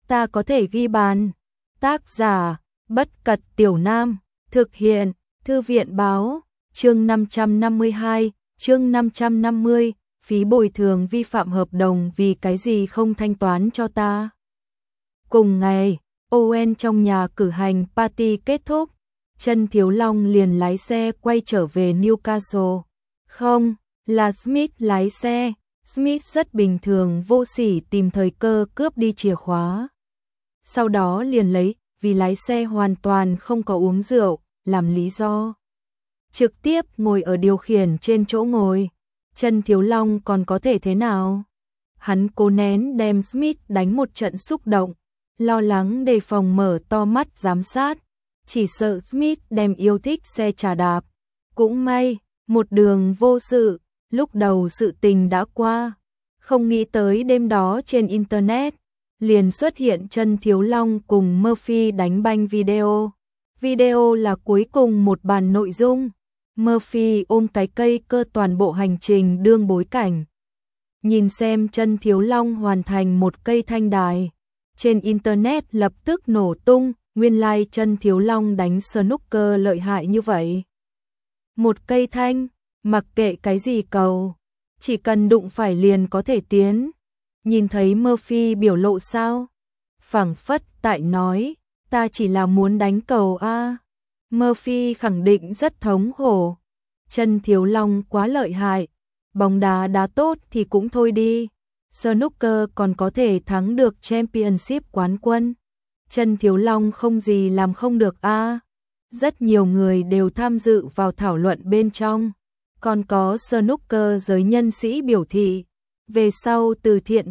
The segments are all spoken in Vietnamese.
ta có thể ghi bàn. Tác giả, Bất Cật Tiểu Nam, thực hiện, Thư viện báo, chương 552, chương 550, phí bồi thường vi phạm hợp đồng vì cái gì không thanh toán cho ta. Cùng ngày, Owen trong nhà cử hành party kết thúc, Trân Thiếu Long liền lái xe quay trở về Newcastle. Không, là Smith lái xe. Smith rất bình thường vô sỉ tìm thời cơ cướp đi chìa khóa. Sau đó liền lấy, vì lái xe hoàn toàn không có uống rượu, làm lý do. Trực tiếp ngồi ở điều khiển trên chỗ ngồi. Trân Thiếu Long còn có thể thế nào? Hắn cố nén đem Smith đánh một trận xúc động, lo lắng đề phòng mở to mắt giám sát. Chỉ sợ Smith đem yêu thích xe trà đạp. Cũng may, một đường vô sự, lúc đầu sự tình đã qua. Không nghĩ tới đêm đó trên Internet, liền xuất hiện Trân Thiếu Long cùng Murphy đánh banh video. Video là cuối cùng một bản nội dung. Murphy ôm cái cây cơ toàn bộ hành trình đương bối cảnh. Nhìn xem Trân Thiếu Long hoàn thành một cây thanh đài. Trên Internet lập tức nổ tung, nguyên lai Trân Thiếu Long đánh snooker lợi hại như vậy. Một cây thanh, mặc kệ cái gì cầu, chỉ cần đụng phải liền có thể tiến. Nhìn thấy Murphy biểu lộ sao? Phảng phất tại nói, ta chỉ là muốn đánh cầu a. Murphy khẳng định rất thống khổ. Trân Thiếu Long quá lợi hại, bóng đá đá tốt thì cũng thôi đi. Snooker còn có thể thắng được Championship quán quân. Trân Thiếu Long không gì làm không được a. Rất nhiều người đều tham dự vào thảo luận bên trong. Còn có snooker giới nhân sĩ biểu thị, về sau từ thiện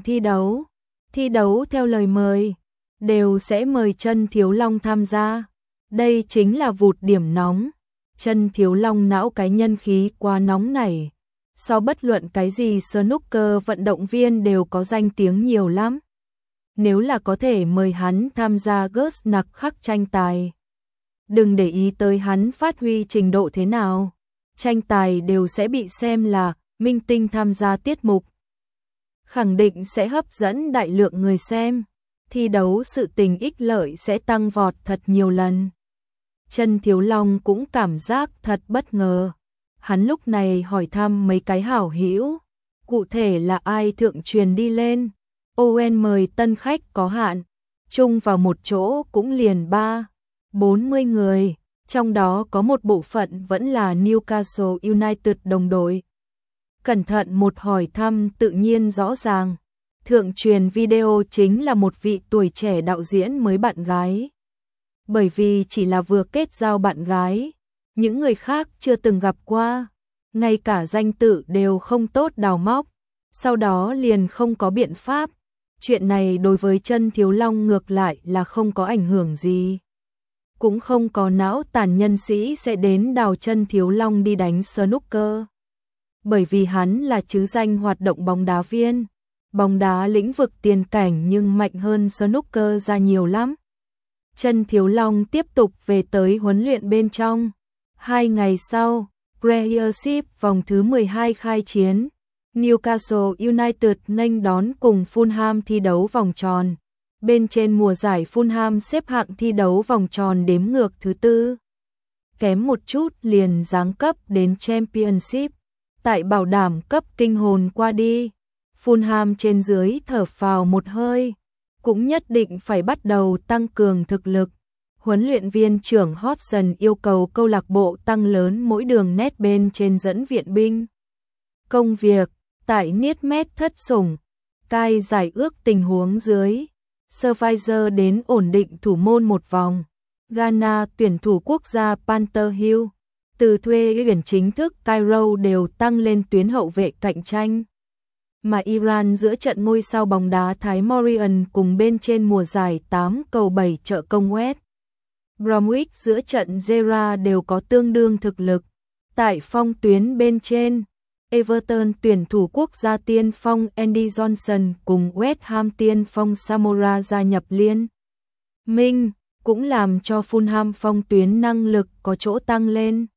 thi đấu theo lời mời, đều sẽ mời Trân Thiếu Long tham gia. Đây chính là vụt điểm nóng. Trân Thiếu Long não cái nhân khí quá nóng này. So bất luận cái gì snooker vận động viên đều có danh tiếng nhiều lắm. Nếu là có thể mời hắn tham gia Gớt nặc khắc tranh tài. Đừng để ý tới hắn phát huy trình độ thế nào. Tranh tài đều sẽ bị xem là minh tinh tham gia tiết mục. Khẳng định sẽ hấp dẫn đại lượng người xem. Thi đấu sự tình ích lợi sẽ tăng vọt thật nhiều lần. Trân Thiếu Long cũng cảm giác thật bất ngờ. Hắn lúc này hỏi thăm mấy cái hảo hữu, cụ thể là ai thượng truyền đi lên. Owen mời tân khách có hạn, chung vào một chỗ cũng liền 30-40 người, trong đó có một bộ phận vẫn là Newcastle United đồng đội. Cẩn thận một hỏi thăm tự nhiên rõ ràng, thượng truyền video chính là một vị tuổi trẻ đạo diễn mới bạn gái. Bởi vì chỉ là vừa kết giao bạn gái, những người khác chưa từng gặp qua, ngay cả danh tự đều không tốt đào móc, sau đó liền không có biện pháp. Chuyện này đối với Trân Thiếu Long ngược lại là không có ảnh hưởng gì. Cũng không có não tàn nhân sĩ sẽ đến đào Trân Thiếu Long đi đánh snooker. Bởi vì hắn là chứ danh hoạt động bóng đá viên. Bóng đá lĩnh vực tiền cảnh nhưng mạnh hơn snooker ra nhiều lắm. Trân Thiếu Long tiếp tục về tới huấn luyện bên trong. 2 ngày sau, Premiership vòng thứ 12 khai chiến. Newcastle United nghênh đón cùng Fulham thi đấu vòng tròn. Bên trên mùa giải Fulham xếp hạng thi đấu vòng tròn đếm ngược thứ 4. Kém một chút liền giáng cấp đến Championship. Tại bảo đảm cấp kinh hồn qua đi, Fulham trên dưới thở phào một hơi, cũng nhất định phải bắt đầu tăng cường thực lực. Huấn luyện viên trưởng Hodgson yêu cầu câu lạc bộ tăng lớn mỗi đường nét bên trên dẫn viện binh. Công việc tại Niedmet thất sủng, cai giải ước tình huống dưới, Survivor đến ổn định thủ môn một vòng. Ghana tuyển thủ quốc gia Panther Hill, từ thuê tuyển chính thức Cairo đều tăng lên tuyến hậu vệ cạnh tranh. Mà Iran giữa trận ngôi sao bóng đá Thái Morian cùng bên trên mùa giải 8 cầu 7 trợ công West Bromwich giữa trận Zera đều có tương đương thực lực. Tại phong tuyến bên trên, Everton tuyển thủ quốc gia tiên phong Andy Johnson cùng West Ham tiên phong Samora gia nhập liên minh, cũng làm cho Fulham phong tuyến năng lực có chỗ tăng lên.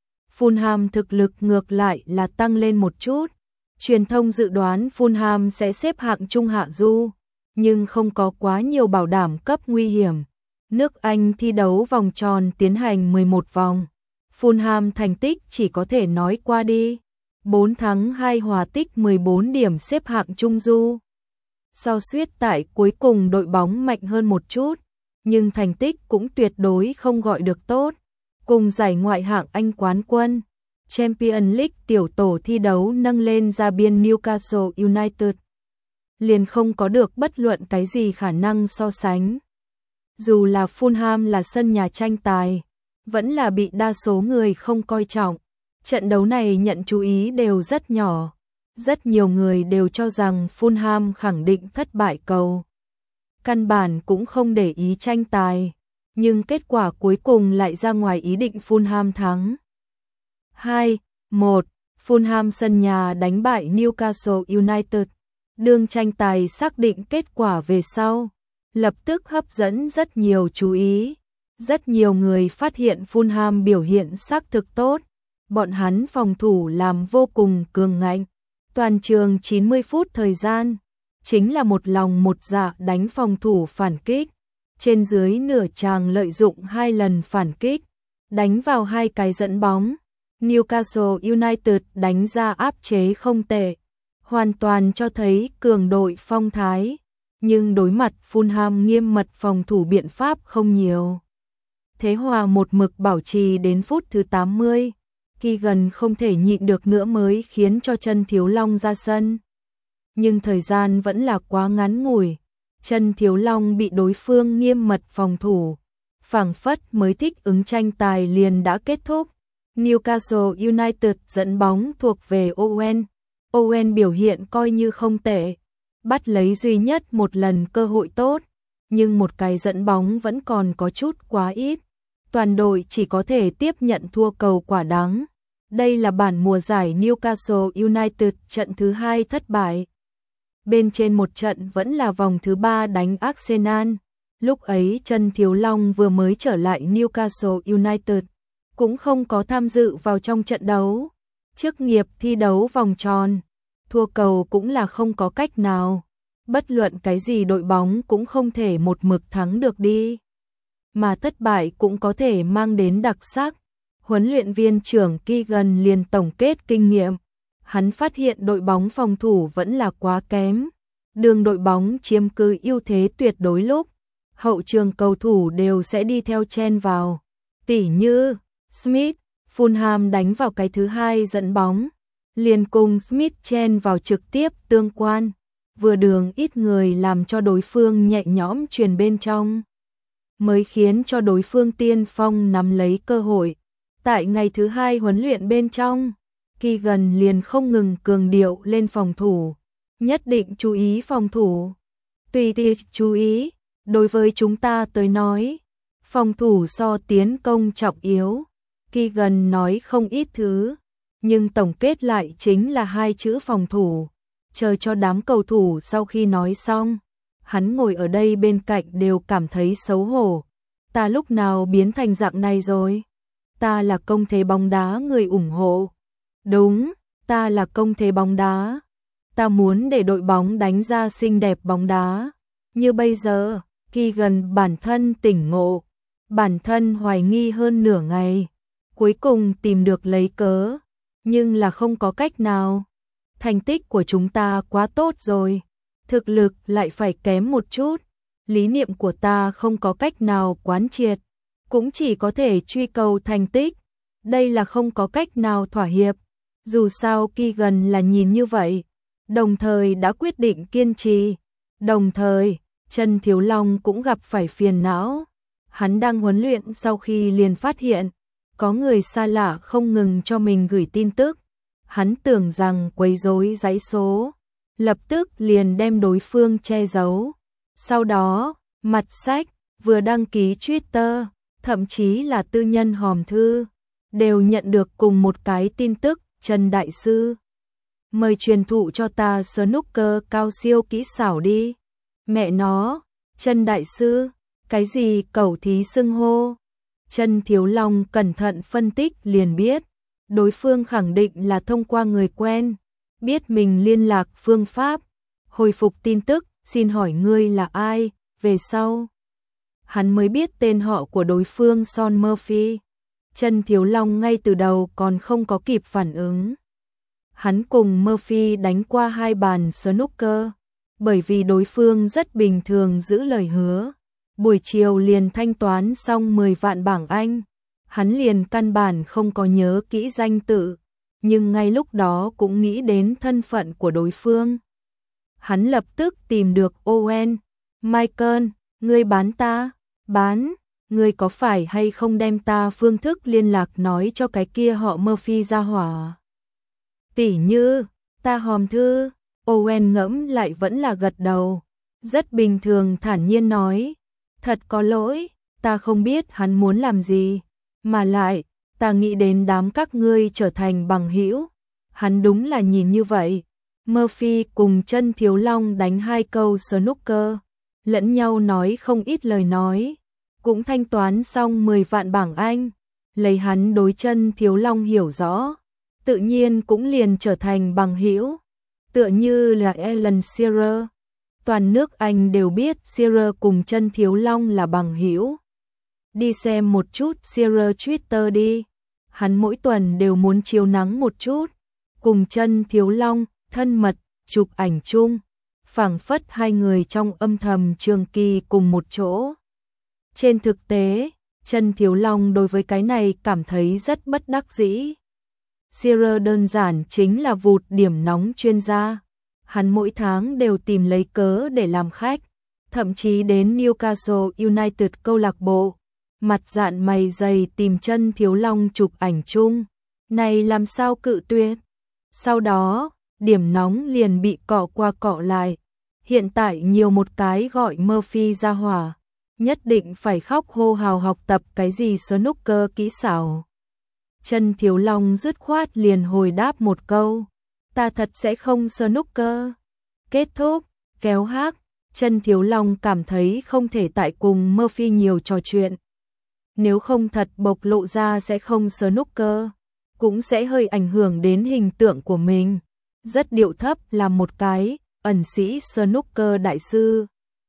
Fulham thực lực ngược lại là tăng lên một chút. Truyền thông dự đoán Fulham sẽ xếp hạng trung hạ du, nhưng không có quá nhiều bảo đảm cấp nguy hiểm. Nước Anh thi đấu vòng tròn tiến hành 11 vòng. Fulham thành tích chỉ có thể nói qua đi. 4 thắng 2 hòa, tích 14 điểm, xếp hạng trung du. So suyết tại cuối cùng đội bóng mạnh hơn một chút, nhưng thành tích cũng tuyệt đối không gọi được tốt. Cùng giải ngoại hạng Anh quán quân, Champions League tiểu tổ thi đấu nâng lên ra biên Newcastle United, liền không có được bất luận cái gì khả năng so sánh. Dù là Fulham là sân nhà tranh tài, vẫn là bị đa số người không coi trọng. Trận đấu này nhận chú ý đều rất nhỏ. Rất nhiều người đều cho rằng Fulham khẳng định thất bại cầu. Căn bản cũng không để ý tranh tài. Nhưng kết quả cuối cùng lại ra ngoài ý định, Fulham thắng 2-1. Fulham sân nhà đánh bại Newcastle United. Đương tranh tài xác định kết quả về sau, lập tức hấp dẫn rất nhiều chú ý. Rất nhiều người phát hiện Fulham biểu hiện xác thực tốt. Bọn hắn phòng thủ làm vô cùng cường ngạnh. Toàn trường 90 phút thời gian, chính là một lòng một dạ đánh phòng thủ phản kích. Trên dưới nửa chàng lợi dụng 2 lần phản kích, đánh vào 2 cái dẫn bóng. Newcastle United đánh ra áp chế không tệ, hoàn toàn cho thấy cường đội phong thái. Nhưng đối mặt Fulham nghiêm mật phòng thủ, biện pháp không nhiều. Thế hòa một mực bảo trì đến phút thứ 80. Keegan không thể nhịn được nữa mới khiến cho Chân Thiếu Long ra sân. Nhưng thời gian vẫn là quá ngắn ngủi. Chân Thiếu Long bị đối phương nghiêm mật phòng thủ, phảng phất mới thích ứng tranh tài liền đã kết thúc. Newcastle United dẫn bóng thuộc về Owen. Owen biểu hiện coi như không tệ, bắt lấy duy nhất một lần cơ hội tốt, nhưng một cái dẫn bóng vẫn còn có chút quá ít. Toàn đội chỉ có thể tiếp nhận thua cầu quả đáng. Đây là bản mùa giải Newcastle United trận thứ 2 thất bại. Bên trên một trận vẫn là vòng thứ 3 đánh Arsenal. Lúc ấy Chân Thiếu Long vừa mới trở lại Newcastle United, cũng không có tham dự vào trong trận đấu. Chức nghiệp thi đấu vòng tròn, thua cầu cũng là không có cách nào. Bất luận cái gì đội bóng cũng không thể một mực thắng được đi. Mà thất bại cũng có thể mang đến đặc sắc. Huấn luyện viên trưởng Keegan liền tổng kết kinh nghiệm. Hắn phát hiện đội bóng phòng thủ vẫn là quá kém. Đường đội bóng chiếm cứ ưu thế tuyệt đối lúc hậu trường cầu thủ đều sẽ đi theo chen vào. Tỉ như Smith, Fulham đánh vào cái thứ 2 dẫn bóng, liền cùng Smith chen vào trực tiếp tương quan. Vừa đường ít người làm cho đối phương nhẹ nhõm truyền bên trong, mới khiến cho đối phương tiên phong nắm lấy cơ hội. Tại ngày thứ 2 huấn luyện bên trong, Keegan liền không ngừng cường điệu lên phòng thủ, nhất định chú ý phòng thủ. Tùy tiệc chú ý, đối với chúng ta tới nói, phòng thủ so tiến công trọng yếu. Keegan nói không ít thứ, nhưng tổng kết lại chính là 2 chữ phòng thủ. Chờ cho đám cầu thủ sau khi nói xong, hắn ngồi ở đây bên cạnh đều cảm thấy xấu hổ. Ta lúc nào biến thành dạng này rồi? Ta là công thế bóng đá người ủng hộ. Đúng, ta là công thế bóng đá. Ta muốn để đội bóng đánh ra xinh đẹp bóng đá. Như bây giờ, Keegan bản thân tỉnh ngộ, bản thân hoài nghi hơn nửa ngày, cuối cùng tìm được lấy cớ, nhưng là không có cách nào. Thành tích của chúng ta quá tốt rồi, thực lực lại phải kém một chút. Lý niệm của ta không có cách nào quán triệt, cũng chỉ có thể truy cầu thành tích. Đây là không có cách nào thỏa hiệp. Dù sao Keegan là nhìn như vậy, đồng thời đã quyết định kiên trì. Đồng thời, Chân Thiếu Long cũng gặp phải phiền não. Hắn đang huấn luyện sau khi liền phát hiện, có người xa lạ không ngừng cho mình gửi tin tức. Hắn tưởng rằng quấy rối dãy số, lập tức liền đem đối phương che giấu. Sau đó, mặt sách, vừa đăng ký Twitter, thậm chí là tư nhân hòm thư, đều nhận được cùng một cái tin tức: Trần Đại Sư, mời truyền thụ cho ta snooker cao siêu kỹ xảo đi. Mẹ nó, Trần Đại Sư, cái gì cẩu thí xưng hô? Chân Thiếu Long cẩn thận phân tích liền biết, đối phương khẳng định là thông qua người quen, biết mình liên lạc phương pháp, hồi phục tin tức, xin hỏi ngươi là ai, về sau. Hắn mới biết tên họ của đối phương Sean Murphy. Chân Thiếu Long ngay từ đầu còn không có kịp phản ứng. Hắn cùng Murphy đánh qua 2 bàn snooker, bởi vì đối phương rất bình thường giữ lời hứa. Buổi chiều liền thanh toán xong 10 vạn bảng Anh. Hắn liền căn bản không có nhớ kỹ danh tự, nhưng ngay lúc đó cũng nghĩ đến thân phận của đối phương. Hắn lập tức tìm được Owen. Michael, ngươi bán ta? Bán, ngươi có phải hay không đem ta phương thức liên lạc nói cho cái kia họ Murphy ra hỏa? Tỉ như, ta hòm thư. Owen ngẫm lại vẫn là gật đầu. Rất bình thường thản nhiên nói. Thật có lỗi, ta không biết hắn muốn làm gì. Mà lại, ta nghĩ đến đám các ngươi trở thành bằng hữu. Hắn đúng là nhìn như vậy. Murphy cùng Chân Thiếu Long đánh 2 câu snooker, lẫn nhau nói không ít lời nói, cũng thanh toán xong 10 vạn bảng Anh. Lấy hắn đối Chân Thiếu Long hiểu rõ, tự nhiên cũng liền trở thành bằng hữu, tựa như là Alan Shearer. Toàn nước Anh đều biết Shearer cùng Chân Thiếu Long là bằng hữu. Đi xem một chút Shearer Twitter đi, hắn mỗi tuần đều muốn chiếu nắng một chút, cùng Chân Thiếu Long thân mật chụp ảnh chung, phảng phất 2 người trong âm thầm trường kỳ cùng một chỗ. Trên thực tế, Chân Thiếu Long đối với cái này cảm thấy rất bất đắc dĩ. Shearer đơn giản chính là vụt điểm nóng chuyên gia. Hắn mỗi tháng đều tìm lấy cớ để làm khách, thậm chí đến Newcastle United câu lạc bộ, mặt dạn mày dày tìm Chân Thiếu Long chụp ảnh chung. Này làm sao cự tuyệt? Sau đó, điểm nóng liền bị cọ qua cọ lại. Hiện tại nhiều một cái gọi Murphy ra hỏa, nhất định phải khóc hô hào học tập cái gì snooker kỹ xảo. Chân Thiếu Long dứt khoát liền hồi đáp một câu, ta thật sẽ không snooker. Kết thúc, kéo hát, Chân Thiếu Long cảm thấy không thể tại cùng Murphy nhiều trò chuyện. Nếu không thật bộc lộ ra sẽ không snooker, cũng sẽ hơi ảnh hưởng đến hình tượng của mình. Rất điệu thấp là một cái ẩn sĩ snooker đại sư.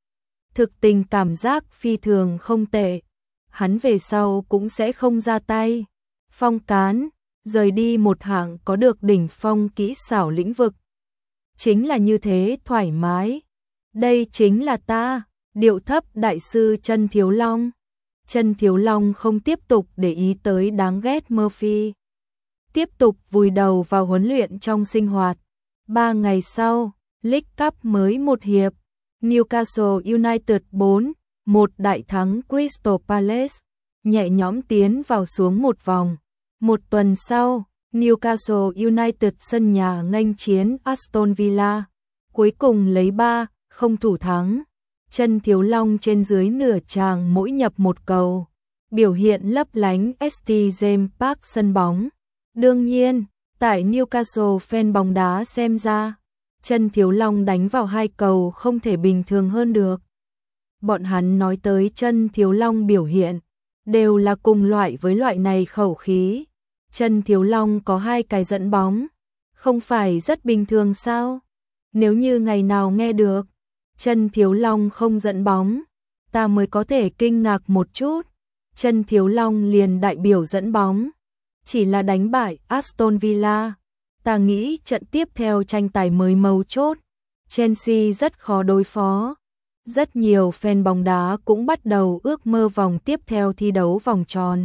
Thực tình cảm giác phi thường không tệ. Hắn về sau cũng sẽ không ra tay phong cán, rời đi một hạng có được đỉnh phong kỹ xảo lĩnh vực. Chính là như thế thoải mái. Đây chính là ta, điệu thấp đại sư Chân Thiếu Long. Chân Thiếu Long không tiếp tục để ý tới đáng ghét Murphy, tiếp tục vùi đầu vào huấn luyện trong sinh hoạt. 3 ngày sau, League Cup mới một hiệp, Newcastle United 4-1 đại thắng Crystal Palace, nhẹ nhõm tiến vào xuống một vòng. Một tuần sau, Newcastle United sân nhà nghênh chiến Aston Villa, cuối cùng lấy 3-0 thủ thắng. Chân Thiếu Long trên dưới nửa tràng mỗi nhập một cầu, biểu hiện lấp lánh St James Park sân bóng. Đương nhiên, tại Newcastle fan bóng đá xem ra, Chân Thiếu Long đánh vào 2 cầu không thể bình thường hơn được. Bọn hắn nói tới Chân Thiếu Long biểu hiện, đều là cùng loại với loại này khẩu khí. Chân Thiếu Long có 2 cái dẫn bóng, không phải rất bình thường sao? Nếu như ngày nào nghe được Chân Thiếu Long không dẫn bóng, ta mới có thể kinh ngạc một chút. Chân Thiếu Long liền đại biểu dẫn bóng, chỉ là đánh bại Aston Villa. Ta nghĩ trận tiếp theo tranh tài mới mấu chốt, Chelsea rất khó đối phó. Rất nhiều fan bóng đá cũng bắt đầu ước mơ vòng tiếp theo thi đấu vòng tròn.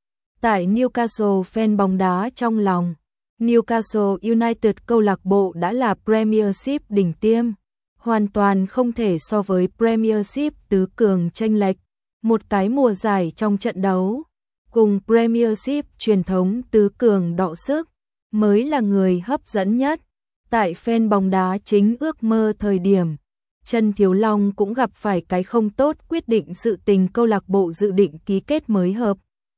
Tại Newcastle fan bóng đá trong lòng, Newcastle United câu lạc bộ đã là Premiership đỉnh tiêm, hoàn toàn không thể so với Premiership tứ cường chênh lệch. Một cái mùa giải trong trận đấu, cùng Premiership truyền thống tứ cường đọ sức, mới là người hấp dẫn nhất. Tại fan bóng đá chính ước mơ thời điểm, Chân Thiếu Long cũng gặp phải cái không tốt, quyết định sự tình câu lạc bộ dự định ký kết mới hợp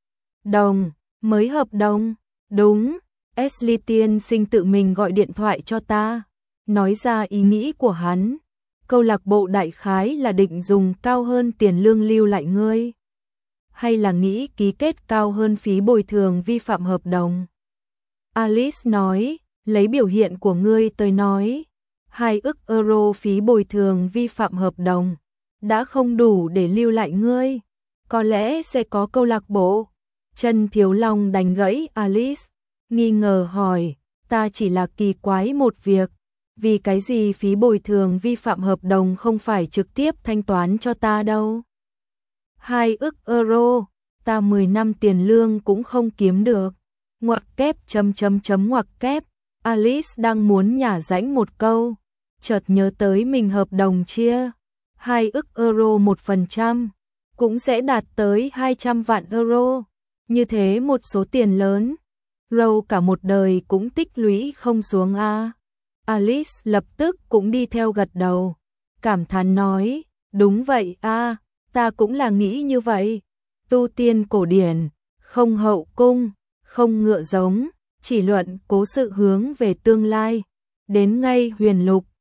đồng. Đúng, Ashley tiên sinh tự mình gọi điện thoại cho ta, nói ra ý nghĩ của hắn. Câu lạc bộ đại khái là định dùng cao hơn tiền lương lưu lại ngươi, hay là nghĩ ký kết cao hơn phí bồi thường vi phạm hợp đồng. Alice nói, lấy biểu hiện của ngươi tới nói, 2 ức euro phí bồi thường vi phạm hợp đồng đã không đủ để lưu lại ngươi. Có lẽ sẽ có câu lạc bộ. Trần Thiếu Long đánh gãy Alice, nghi ngờ hỏi, ta chỉ là kỳ quái một việc, vì cái gì phí bồi thường vi phạm hợp đồng không phải trực tiếp thanh toán cho ta đâu. 2 ức euro, ta 10 năm tiền lương cũng không kiếm được. Ngoặc kép ngoặc kép, Alice đang muốn nhả rãnh một câu, chợt nhớ tới mình hợp đồng chia 2 ức euro 1%, cũng sẽ đạt tới 200 vạn euro. Như thế một số tiền lớn, Râu cả một đời cũng tích lũy không xuống a. Alice lập tức cũng đi theo gật đầu, cảm thán nói, đúng vậy a, ta cũng là nghĩ như vậy. Tu tiên cổ điển, không hậu cung, không ngựa giống, chỉ luận cố sự hướng về tương lai. Đến ngay huyền lục,